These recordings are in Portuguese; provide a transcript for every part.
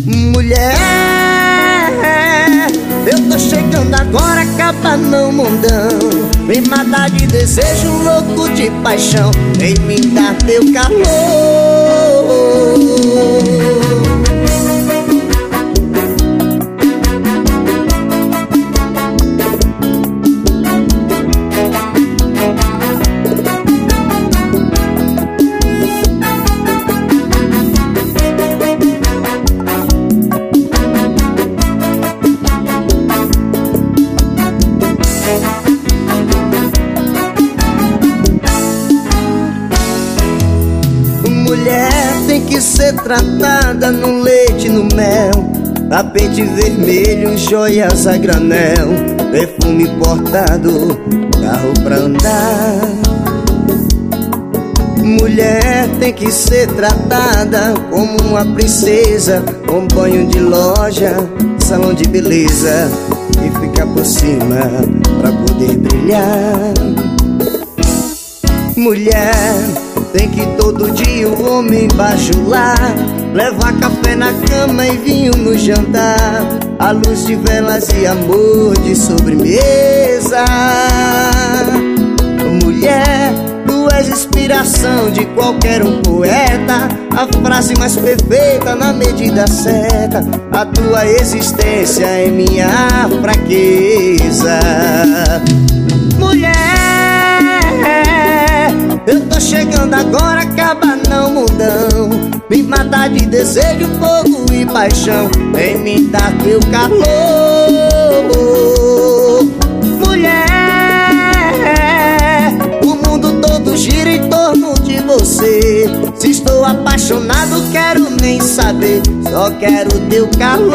Mulher, eu tô chegando agora, acaba não mundão. Me matar de desejo, louco de paixão. Vem me dar teu calor. Mulher tem que ser tratada no leite e no mel, tapete vermelho, joias a granel, perfume importado, carro pra andar. Mulher tem que ser tratada como uma princesa, com banho de loja, salão de beleza, e ficar por cima pra poder brilhar. Mulher tem que todo dia o homem bajular, levar café na cama e vinho no jantar, à luz de velas e amor de sobremesa. Mulher, tu és inspiração de qualquer um poeta, a frase mais perfeita na medida certa. A tua existência é minha fraqueza. Mulher, eu tô chegando agora, acaba não mundão. Me matar de desejo, fogo e paixão. Vem me dar teu calor. Mulher, o mundo todo gira em torno de você. Se estou apaixonado, quero nem saber, só quero teu calor.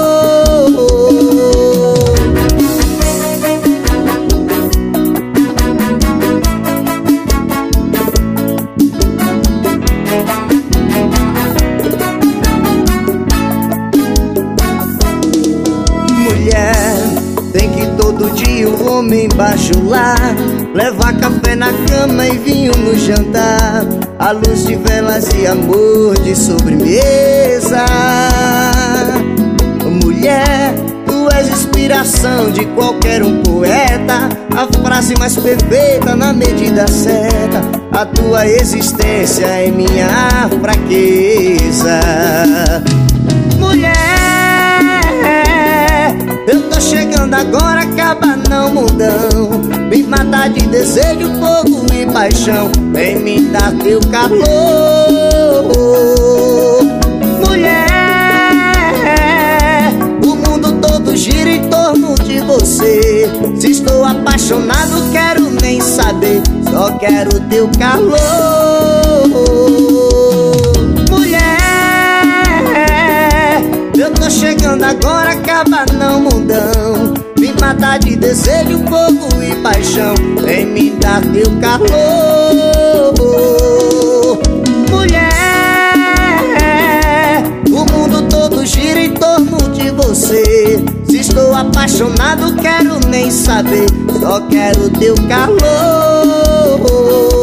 Tem que todo dia o homem bajular, levar café na cama e vinho no jantar, à luz de velas e amor de sobremesa. Mulher, tu és inspiração de qualquer um poeta, a frase mais perfeita na medida certa. A tua existência é minha fraqueza. Mulher, eu tô chegando agora, acaba não mundão. Me matar de desejo, fogo e paixão. Vem me dar teu calor. Mulher, o mundo todo gira em torno de você. Se estou apaixonado, quero nem saber, só quero teu calor. Eu tô chegando agora, acaba não mundão. Me matar de desejo, fogo e paixão. Vem me dar teu calor. Mulher, o mundo todo gira em torno de você. Se estou apaixonado, quero nem saber, só quero teu calor.